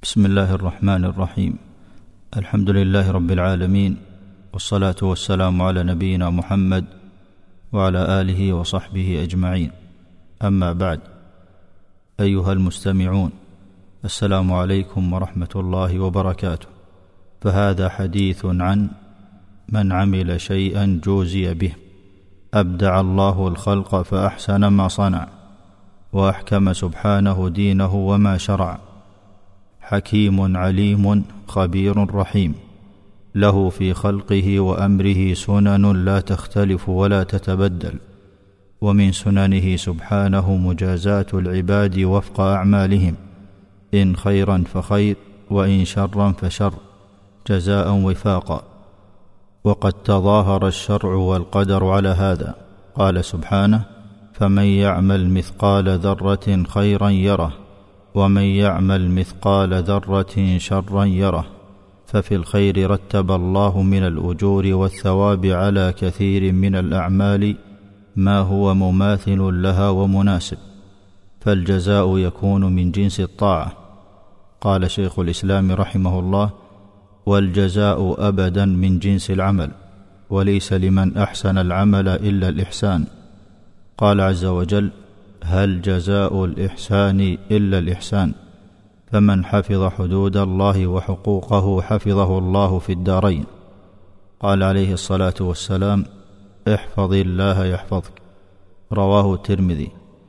بسم الله الرحمن الرحيم. الحمد لله رب العالمين، والصلاة والسلام على نبينا محمد وعلى آله وصحبه أجمعين. أما بعد، أيها المستمعون، السلام عليكم ورحمة الله وبركاته. فهذا حديث عن من عمل شيئا جوزي به. أبدع الله الخلق فأحسن ما صنع، وأحكم سبحانه دينه وما شرع. حكيم عليم خبير رحيم، له في خلقه وأمره سنن لا تختلف ولا تتبدل، ومن سننه سبحانه مجازاة العباد وفق أعمالهم، إن خيرا فخير وإن شرا فشر، جزاء وفاقا. وقد تظاهر الشرع والقدر على هذا. قال سبحانه: فمن يعمل مثقال ذرة خيرا يره، ومن يعمل مثقال ذرة شرا يره. ففي الخير رتب الله من الأجور والثواب على كثير من الأعمال ما هو مماثل لها ومناسب، فالجزاء يكون من جنس الطاعة. قال شيخ الإسلام رحمه الله: والجزاء أبدا من جنس العمل، وليس لمن أحسن العمل إلا الإحسان. قال عز وجل: هل جزاء الإحسان إلا الإحسان؟ فمن حفظ حدود الله وحقوقه حفظه الله في الدارين. قال عليه الصلاة والسلام: احفظ الله يحفظك. رواه الترمذي.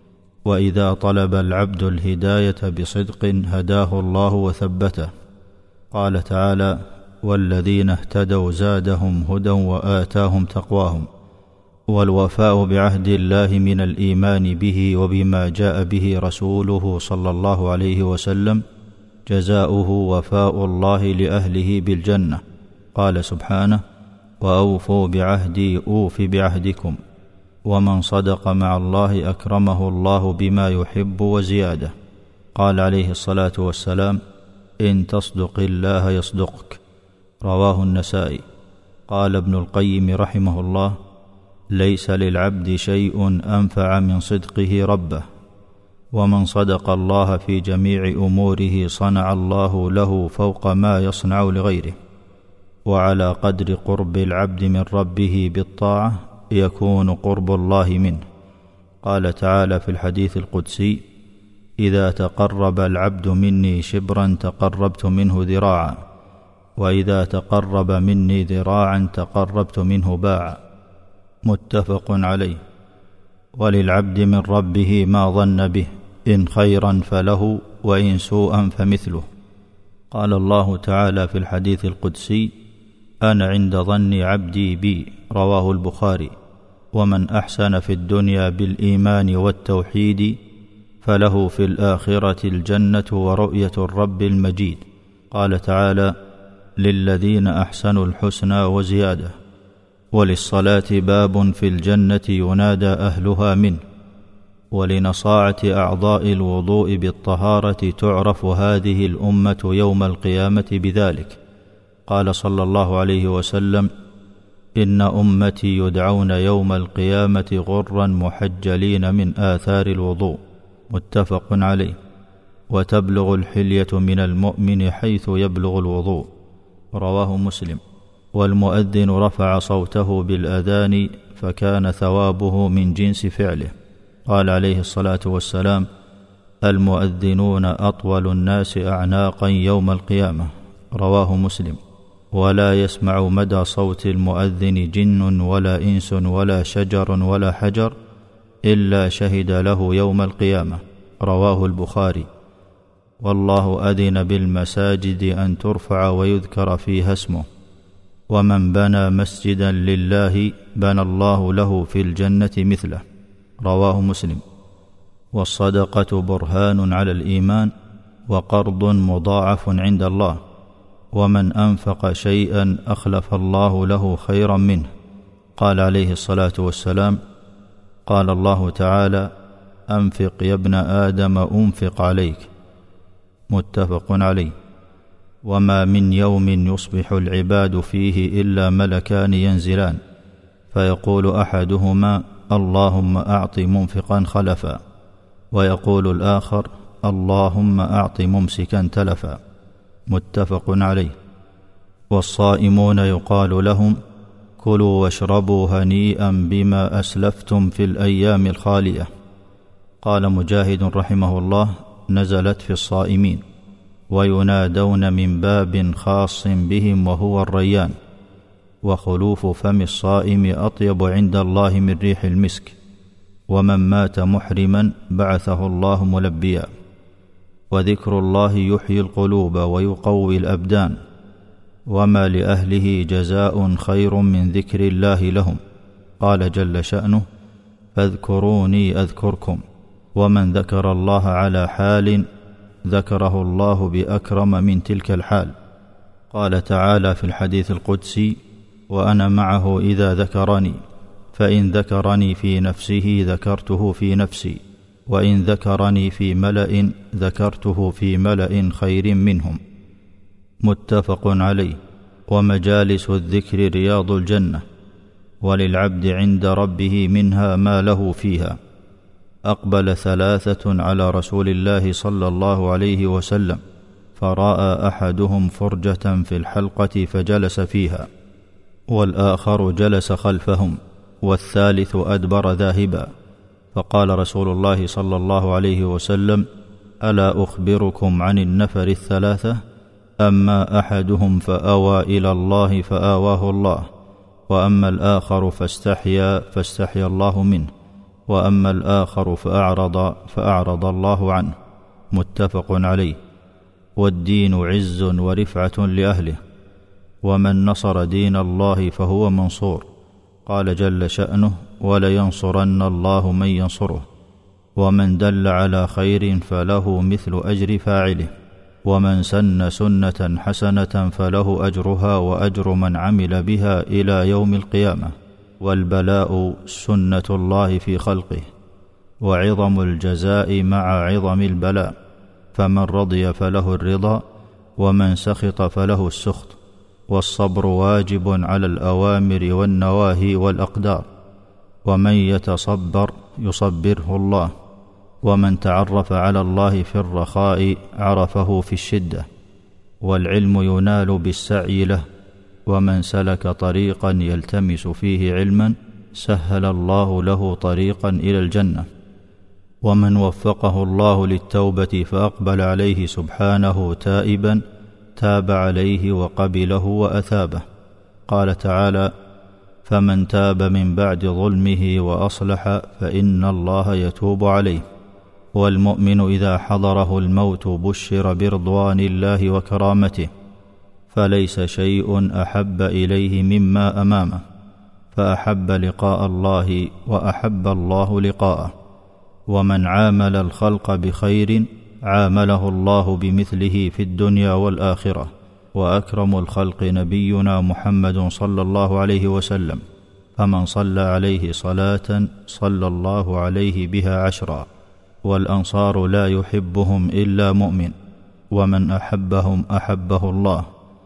وإذا طلب العبد الهداية بصدق هداه الله وثبته. قال تعالى: والذين اهتدوا زادهم هدى وآتاهم تقواهم. والوفاء بعهد الله من الإيمان به وبما جاء به رسوله صلى الله عليه وسلم جزاؤه وفاء الله لأهله بالجنة. قال سبحانه: وأوفوا بعهدي أوف بعهدكم. ومن صدق مع الله أكرمه الله بما يحب وزيادة. قال عليه الصلاة والسلام: إن تصدق الله يصدقك. رواه النسائي. قال ابن القيم رحمه الله: ليس للعبد شيء أنفع من صدقه ربه، ومن صدق الله في جميع أموره صنع الله له فوق ما يصنع لغيره. وعلى قدر قرب العبد من ربه بالطاعة يكون قرب الله منه. قال تعالى في الحديث القدسي: إذا تقرب العبد مني شبرا تقربت منه ذراعا، وإذا تقرب مني ذراعا تقربت منه باعا. متفق عليه. وللعبد من ربه ما ظن به، إن خيرا فله وإن سوءا فمثله. قال الله تعالى في الحديث القدسي: أنا عند ظن عبدي بي. رواه البخاري. ومن أحسن في الدنيا بالإيمان والتوحيد فله في الآخرة الجنة ورؤية الرب المجيد. قال تعالى: للذين أحسنوا الحسنى وزيادة. وللصلاة باب في الجنة ينادى أهلها منه. ولنصاعة أعضاء الوضوء بالطهارة تعرف هذه الأمة يوم القيامة بذلك. قال صلى الله عليه وسلم: إن أمتي يدعون يوم القيامة غرا محجلين من آثار الوضوء. متفق عليه. وتبلغ الحلية من المؤمن حيث يبلغ الوضوء. رواه مسلم. والمؤذن رفع صوته بالأذان فكان ثوابه من جنس فعله. قال عليه الصلاة والسلام: المؤذنون أطول الناس أعناقا يوم القيامة. رواه مسلم. ولا يسمع مدى صوت المؤذن جن ولا إنس ولا شجر ولا حجر إلا شهد له يوم القيامة. رواه البخاري. والله أذن بالمساجد أن ترفع ويذكر فيها اسمه، ومن بنى مسجدا لله بنى الله له في الجنة مثله. رواه مسلم. والصدقة برهان على الإيمان وقرض مضاعف عند الله، ومن أنفق شيئا أخلف الله له خيرا منه. قال عليه الصلاة والسلام: قال الله تعالى: أنفق يا ابن آدم أنفق عليك. متفق عليه. وما من يوم يصبح العباد فيه إلا ملكان ينزلان، فيقول أحدهما: اللهم أعط منفقا خلفا، ويقول الآخر: اللهم أعط ممسكا تلفا. متفق عليه. والصائمون يقال لهم: كلوا واشربوا هنيئا بما أسلفتم في الأيام الخالية. قال مجاهد رحمه الله: نزلت في الصائمين، وينادون من باب خاص بهم وهو الريان، وخلوف فم الصائم أطيب عند الله من ريح المسك، ومن مات محرما بعثه الله ملبيا. وذكر الله يحيي القلوب ويقوي الأبدان، وما لأهله جزاء خير من ذكر الله لهم. قال جل شأنه: فاذكروني أذكركم. ومن ذكر الله على حال ذكره الله بأكرم من تلك الحال. قال تعالى في الحديث القدسي: وأنا معه إذا ذكرني، فإن ذكرني في نفسه ذكرته في نفسي، وإن ذكرني في ملأ ذكرته في ملأ خير منهم. متفق عليه. ومجالس الذكر رياض الجنة، وللعبد عند ربه منها ما له فيها. أقبل 3 على رسول الله صلى الله عليه وسلم، فرأى أحدهم فرجة في الحلقة فجلس فيها، والآخر جلس خلفهم، والثالث أدبر ذاهبا. فقال رسول الله صلى الله عليه وسلم: ألا أخبركم عن النفر 3؟ أما أحدهم فأوى إلى الله فآواه الله، وأما الآخر فاستحيا الله منه، وأما الآخر فأعرض الله عنه. متفق عليه. والدين عز ورفعة لأهله، ومن نصر دين الله فهو منصور. قال جل شأنه: ولينصرن الله من ينصره. ومن دل على خير فله مثل أجر فاعله، ومن سن سنة حسنة فله أجرها وأجر من عمل بها إلى يوم القيامة. والبلاء سنة الله في خلقه، وعظم الجزاء مع عظم البلاء، فمن رضي فله الرضا، ومن سخط فله السخط. والصبر واجب على الأوامر والنواهي والأقدار، ومن يتصبر يصبره الله. ومن تعرف على الله في الرخاء عرفه في الشدة. والعلم ينال بالسعي له، ومن سلك طريقا يلتمس فيه علما سهل الله له طريقا إلى الجنة. ومن وفقه الله للتوبة فأقبل عليه سبحانه تائبا تاب عليه وقبله وأثابه. قال تعالى: فمن تاب من بعد ظلمه وأصلح فإن الله يتوب عليه. والمؤمن إذا حضره الموت بشر برضوان الله وكرامته، فليس شيء أحب إليه مما أمامه، فأحب لقاء الله وأحب الله لقاءه. ومن عامل الخلق بخير عامله الله بمثله في الدنيا والآخرة. وأكرم الخلق نبينا محمد صلى الله عليه وسلم، فمن صلى عليه صلاة صلى الله عليه بها 10. والأنصار لا يحبهم إلا مؤمن، ومن أحبهم أحبه الله،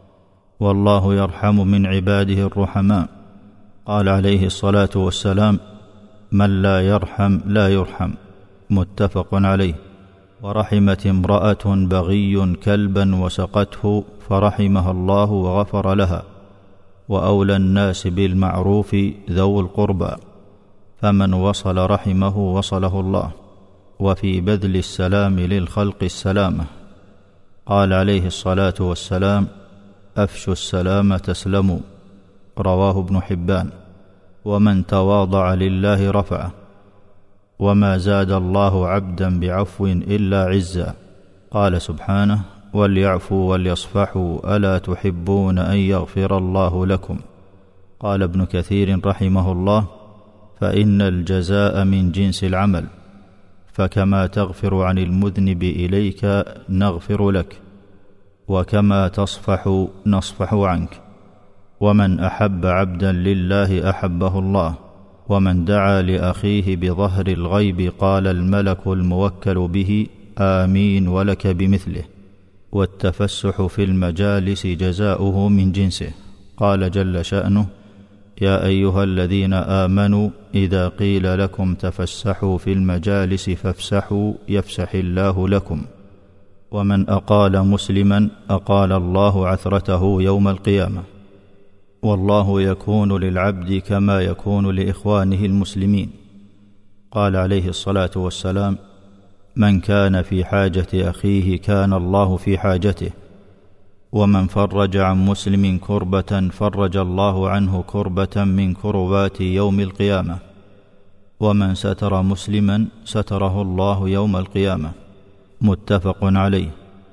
والله يرحم من عباده الرحماء. قال عليه الصلاة والسلام: من لا يرحم لا يرحم. متفق عليه. ورحمت امرأة بغي كلبا وسقته فرحمها الله وغفر لها. وأولى الناس بالمعروف ذو القربى، فمن وصل رحمه وصله الله. وفي بذل السلام للخلق السلامة. قال عليه الصلاة والسلام: أفشوا السلام تسلموا. رواه ابن حبان. ومن تواضع لله رفعه، وما زاد الله عبدا بعفو إلا عزا. قال سبحانه: وليعفوا وليصفحوا ألا تحبون أن يغفر الله لكم. قال ابن كثير رحمه الله: فإن الجزاء من جنس العمل، فكما تغفر عن المذنب إليك نغفر لك، وكما تصفح نصفح عنك. ومن أحب عبدا لله أحبه الله. ومن دعا لأخيه بظهر الغيب قال الملك الموكل به: آمين ولك بمثله. والتفسح في المجالس جزاؤه من جنسه. قال جل شأنه: يا أيها الذين آمنوا إذا قيل لكم تفسحوا في المجالس فافسحوا يفسح الله لكم. ومن أقال مسلما أقال الله عثرته يوم القيامة. والله يكون للعبد كما يكون لإخوانه المسلمين. قال عليه الصلاة والسلام: من كان في حاجة أخيه كان الله في حاجته، ومن فرج عن مسلم كربة فرج الله عنه كربة من كربات يوم القيامة، ومن ستر مسلما ستره الله يوم القيامة. متفق عليه.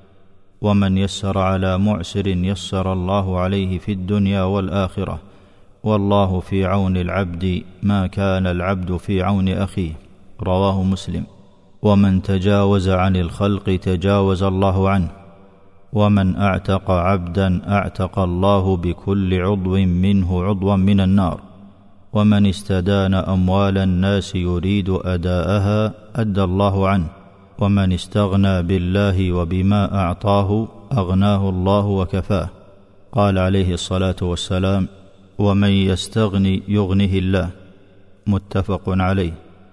ومن يسر على معسر يسر الله عليه في الدنيا والآخرة، والله في عون العبد ما كان العبد في عون أخيه. رواه مسلم. ومن تجاوز عن الخلق تجاوز الله عنه، ومن أعتق عبدا أعتق الله بكل عضو منه عضوا من النار، ومن استدان أموال الناس يريد أداءها أدى الله عنه، ومن استغنى بالله وبما أعطاه أغناه الله وكفاه. قال عليه الصلاة والسلام: ومن يستغني يغنه الله. متفق عليه.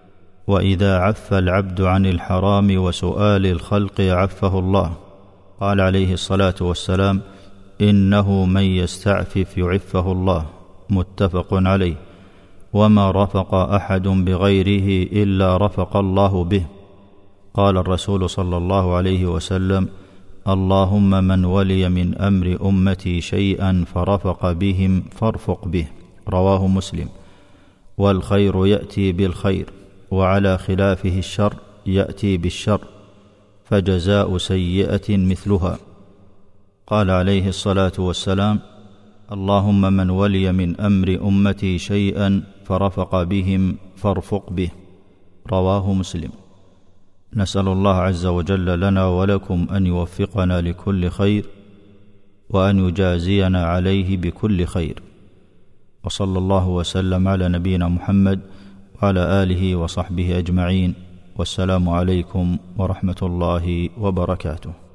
وإذا عف العبد عن الحرام وسؤال الخلق عفه الله. قال عليه الصلاة والسلام: إنه من يستعفف يعفه الله. متفق عليه. وما رفق أحد بغيره إلا رفق الله به. قال الرسول صلى الله عليه وسلم: اللهم من ولي من أمر أمتي شيئا فرفق بهم فارفق به. رواه مسلم. والخير يأتي بالخير، وعلى خلافه الشر يأتي بالشر، فجزاء سيئة مثلها. قال عليه الصلاة والسلام: اللهم من ولي من أمر أمتي شيئا فرفق بهم فارفق به. رواه مسلم. نسأل الله عز وجل لنا ولكم أن يوفقنا لكل خير، وأن يجازينا عليه بكل خير. وصلى الله وسلم على نبينا محمد وعلى آله وصحبه أجمعين. والسلام عليكم ورحمة الله وبركاته.